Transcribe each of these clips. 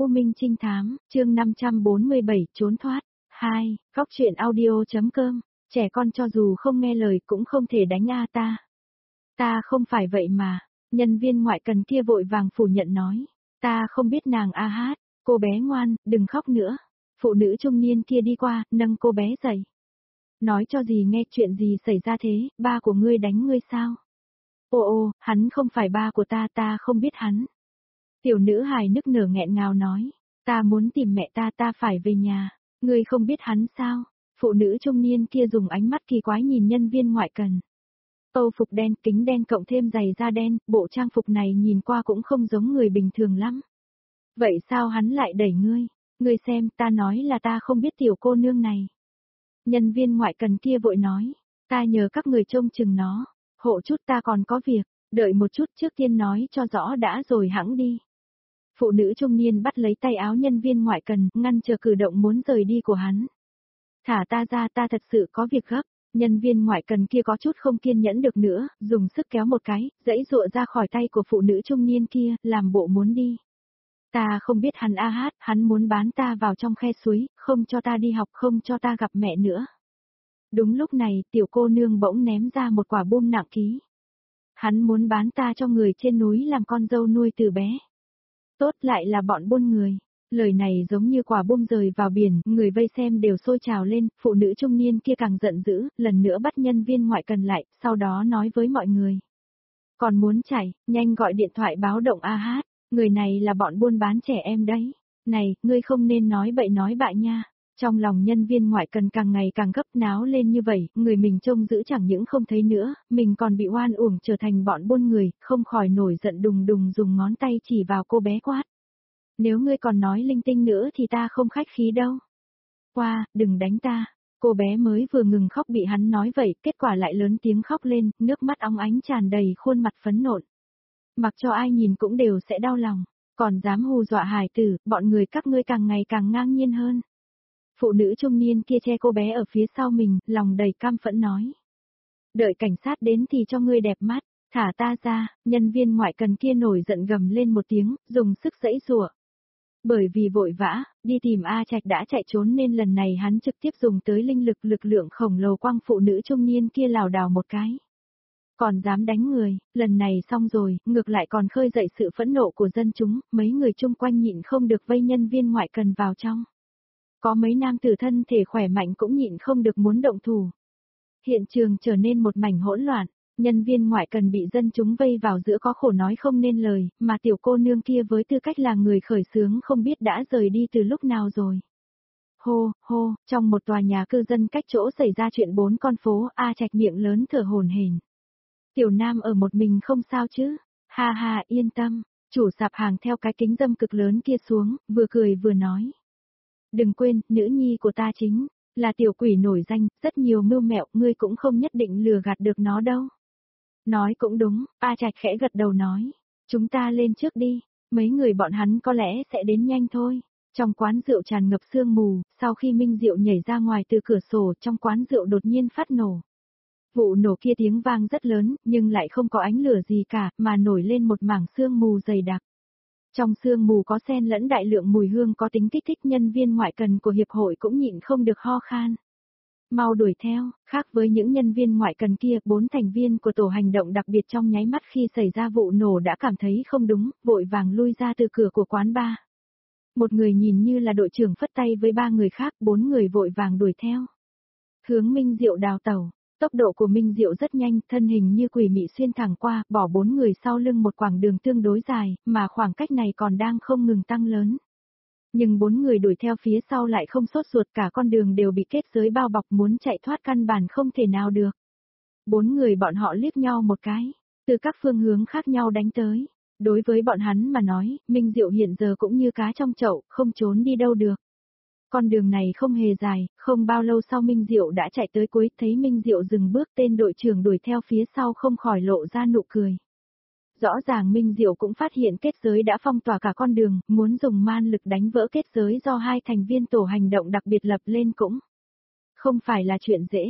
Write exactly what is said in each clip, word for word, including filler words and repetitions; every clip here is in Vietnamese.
U Minh Trinh Thám, chương năm trăm bốn mươi bảy, trốn thoát. hai. Góc truyện audio.com, trẻ con cho dù không nghe lời cũng không thể đánh a ta. Ta không phải vậy mà, nhân viên ngoại cần kia vội vàng phủ nhận nói. Ta không biết nàng a hát, cô bé ngoan, đừng khóc nữa. Phụ nữ trung niên kia đi qua, nâng cô bé dậy. Nói cho gì nghe, chuyện gì xảy ra thế, ba của ngươi đánh ngươi sao? Ô ô, hắn không phải ba của ta, ta không biết hắn. Tiểu nữ hài nức nở nghẹn ngào nói, ta muốn tìm mẹ ta, ta phải về nhà, ngươi không biết hắn sao? Phụ nữ trung niên kia dùng ánh mắt kỳ quái nhìn nhân viên ngoại cần. Âu phục đen, kính đen cộng thêm giày da đen, bộ trang phục này nhìn qua cũng không giống người bình thường lắm. Vậy sao hắn lại đẩy ngươi? Ngươi xem, ta nói là ta không biết tiểu cô nương này. Nhân viên ngoại cần kia vội nói, ta nhờ các người trông chừng nó, hộ chút ta còn có việc, đợi một chút trước tiên nói cho rõ đã rồi hẵng đi. Phụ nữ trung niên bắt lấy tay áo nhân viên ngoại cần, ngăn chờ cử động muốn rời đi của hắn. Thả ta ra, ta thật sự có việc gấp. Nhân viên ngoại cần kia có chút không kiên nhẫn được nữa, dùng sức kéo một cái, dãy dụa ra khỏi tay của phụ nữ trung niên kia, làm bộ muốn đi. Ta không biết hắn a hát, hắn muốn bán ta vào trong khe suối, không cho ta đi học, không cho ta gặp mẹ nữa. Đúng lúc này, tiểu cô nương bỗng ném ra một quả bom nặng ký. Hắn muốn bán ta cho người trên núi làm con dâu nuôi từ bé. Tốt, lại là bọn buôn người. Lời này giống như quả bom rơi vào biển, người vây xem đều sôi trào lên, phụ nữ trung niên kia càng giận dữ, lần nữa bắt nhân viên ngoại cần lại, sau đó nói với mọi người. Còn muốn chạy, nhanh gọi điện thoại báo động a hát, người này là bọn buôn bán trẻ em đấy. Này, ngươi không nên nói bậy nói bạ nha. Trong lòng nhân viên ngoại cần càng ngày càng gấp náo lên như vậy, người mình trông giữ chẳng những không thấy nữa, mình còn bị oan uổng trở thành bọn buôn người, không khỏi nổi giận đùng đùng dùng ngón tay chỉ vào cô bé quát. Nếu ngươi còn nói linh tinh nữa thì ta không khách khí đâu. Qua, đừng đánh ta. Cô bé mới vừa ngừng khóc bị hắn nói vậy, kết quả lại lớn tiếng khóc lên, nước mắt óng ánh tràn đầy khuôn mặt phẫn nộ. Mặc cho ai nhìn cũng đều sẽ đau lòng, còn dám hù dọa hài tử, bọn người các ngươi càng ngày càng ngang nhiên hơn. Phụ nữ trung niên kia che cô bé ở phía sau mình, lòng đầy cam phẫn nói. Đợi cảnh sát đến thì cho ngươi đẹp mắt, thả ta ra, nhân viên ngoại cần kia nổi giận gầm lên một tiếng, dùng sức giãy giụa. Bởi vì vội vã, đi tìm A Trạch đã chạy trốn nên lần này hắn trực tiếp dùng tới linh lực lực lượng khổng lồ quăng phụ nữ trung niên kia lảo đảo một cái. Còn dám đánh người, lần này xong rồi, ngược lại còn khơi dậy sự phẫn nộ của dân chúng, mấy người chung quanh nhịn không được vây nhân viên ngoại cần vào trong. Có mấy nam tử thân thể khỏe mạnh cũng nhịn không được muốn động thủ. Hiện trường trở nên một mảnh hỗn loạn, nhân viên ngoại cần bị dân chúng vây vào giữa có khổ nói không nên lời, mà tiểu cô nương kia với tư cách là người khởi xướng không biết đã rời đi từ lúc nào rồi. Hô, hô, trong một tòa nhà cư dân cách chỗ xảy ra chuyện bốn con phố, A Trạch miệng lớn thở hổn hển. Tiểu Nam ở một mình không sao chứ? Ha ha, yên tâm. Chủ sạp hàng theo cái kính dâm cực lớn kia xuống, vừa cười vừa nói. Đừng quên, nữ nhi của ta chính là tiểu quỷ nổi danh, rất nhiều mưu mẹo, ngươi cũng không nhất định lừa gạt được nó đâu. Nói cũng đúng, A Trạch khẽ gật đầu nói. Chúng ta lên trước đi, mấy người bọn hắn có lẽ sẽ đến nhanh thôi. Trong quán rượu tràn ngập sương mù, sau khi Minh Diệu nhảy ra ngoài từ cửa sổ trong quán rượu đột nhiên phát nổ. Vụ nổ kia tiếng vang rất lớn, nhưng lại không có ánh lửa gì cả, mà nổi lên một mảng sương mù dày đặc. Trong sương mù có xen lẫn đại lượng mùi hương có tính kích thích, nhân viên ngoại cần của hiệp hội cũng nhịn không được ho khan. Mau đuổi theo, khác với những nhân viên ngoại cần kia, bốn thành viên của tổ hành động đặc biệt trong nháy mắt khi xảy ra vụ nổ đã cảm thấy không đúng, vội vàng lui ra từ cửa của quán bar. Một người nhìn như là đội trưởng phất tay với ba người khác, bốn người vội vàng đuổi theo. Hướng Minh Diệu đào tẩu. Tốc độ của Minh Diệu rất nhanh, thân hình như quỷ mị xuyên thẳng qua, bỏ bốn người sau lưng một quãng đường tương đối dài, mà khoảng cách này còn đang không ngừng tăng lớn. Nhưng bốn người đuổi theo phía sau lại không sốt ruột, cả con đường đều bị kết giới bao bọc, muốn chạy thoát căn bản không thể nào được. Bốn người bọn họ liếc nhau một cái, từ các phương hướng khác nhau đánh tới. Đối với bọn hắn mà nói, Minh Diệu hiện giờ cũng như cá trong chậu, không trốn đi đâu được. Con đường này không hề dài, không bao lâu sau Minh Diệu đã chạy tới cuối, thấy Minh Diệu dừng bước, tên đội trưởng đuổi theo phía sau không khỏi lộ ra nụ cười. Rõ ràng Minh Diệu cũng phát hiện kết giới đã phong tỏa cả con đường, muốn dùng man lực đánh vỡ kết giới do hai thành viên tổ hành động đặc biệt lập lên cũng không phải là chuyện dễ.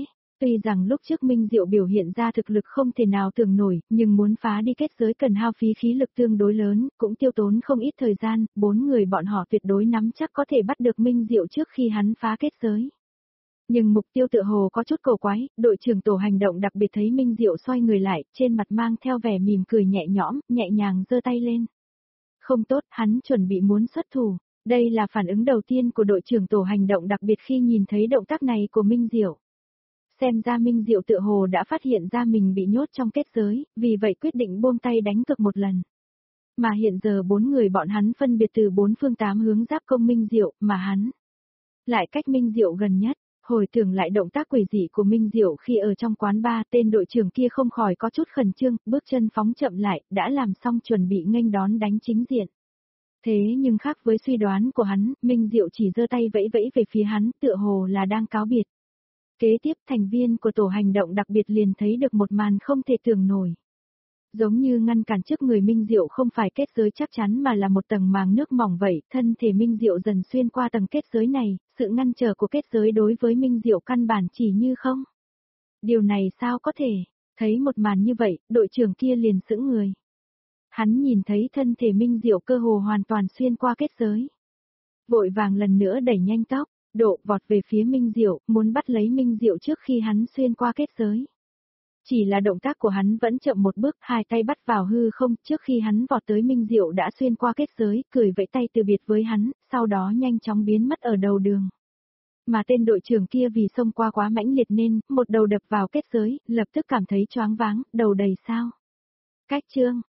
Tuy rằng lúc trước Minh Diệu biểu hiện ra thực lực không thể nào tưởng nổi, nhưng muốn phá đi kết giới cần hao phí khí lực tương đối lớn, cũng tiêu tốn không ít thời gian, bốn người bọn họ tuyệt đối nắm chắc có thể bắt được Minh Diệu trước khi hắn phá kết giới. Nhưng mục tiêu tựa hồ có chút cổ quái, đội trưởng tổ hành động đặc biệt thấy Minh Diệu xoay người lại, trên mặt mang theo vẻ mỉm cười nhẹ nhõm, nhẹ nhàng giơ tay lên. Không tốt, hắn chuẩn bị muốn xuất thủ. Đây là phản ứng đầu tiên của đội trưởng tổ hành động đặc biệt khi nhìn thấy động tác này của Minh Diệu. Xem ra Minh Diệu tựa hồ đã phát hiện ra mình bị nhốt trong kết giới, vì vậy quyết định buông tay đánh cược một lần. Mà hiện giờ bốn người bọn hắn phân biệt từ bốn phương tám hướng giáp công Minh Diệu, mà hắn lại cách Minh Diệu gần nhất. Hồi tưởng lại động tác quỷ dị của Minh Diệu khi ở trong quán bar, tên đội trưởng kia không khỏi có chút khẩn trương, bước chân phóng chậm lại, đã làm xong chuẩn bị nghênh đón đánh chính diện. Thế nhưng khác với suy đoán của hắn, Minh Diệu chỉ giơ tay vẫy vẫy về phía hắn, tựa hồ là đang cáo biệt. Kế tiếp thành viên của tổ hành động đặc biệt liền thấy được một màn không thể tưởng nổi. Giống như ngăn cản trước người Minh Diệu không phải kết giới chắc chắn mà là một tầng màng nước mỏng vậy, thân thể Minh Diệu dần xuyên qua tầng kết giới này, sự ngăn trở của kết giới đối với Minh Diệu căn bản chỉ như không. Điều này sao có thể, thấy một màn như vậy, đội trưởng kia liền sững người. Hắn nhìn thấy thân thể Minh Diệu cơ hồ hoàn toàn xuyên qua kết giới. Vội vàng lần nữa đẩy nhanh tốc độ vọt về phía Minh Diệu, muốn bắt lấy Minh Diệu trước khi hắn xuyên qua kết giới. Chỉ là động tác của hắn vẫn chậm một bước, hai tay bắt vào hư không, trước khi hắn vọt tới Minh Diệu đã xuyên qua kết giới, cười vẫy tay từ biệt với hắn, sau đó nhanh chóng biến mất ở đầu đường. Mà tên đội trưởng kia vì xông qua quá mãnh liệt nên, một đầu đập vào kết giới, lập tức cảm thấy choáng váng, đầu đầy sao. Cách chương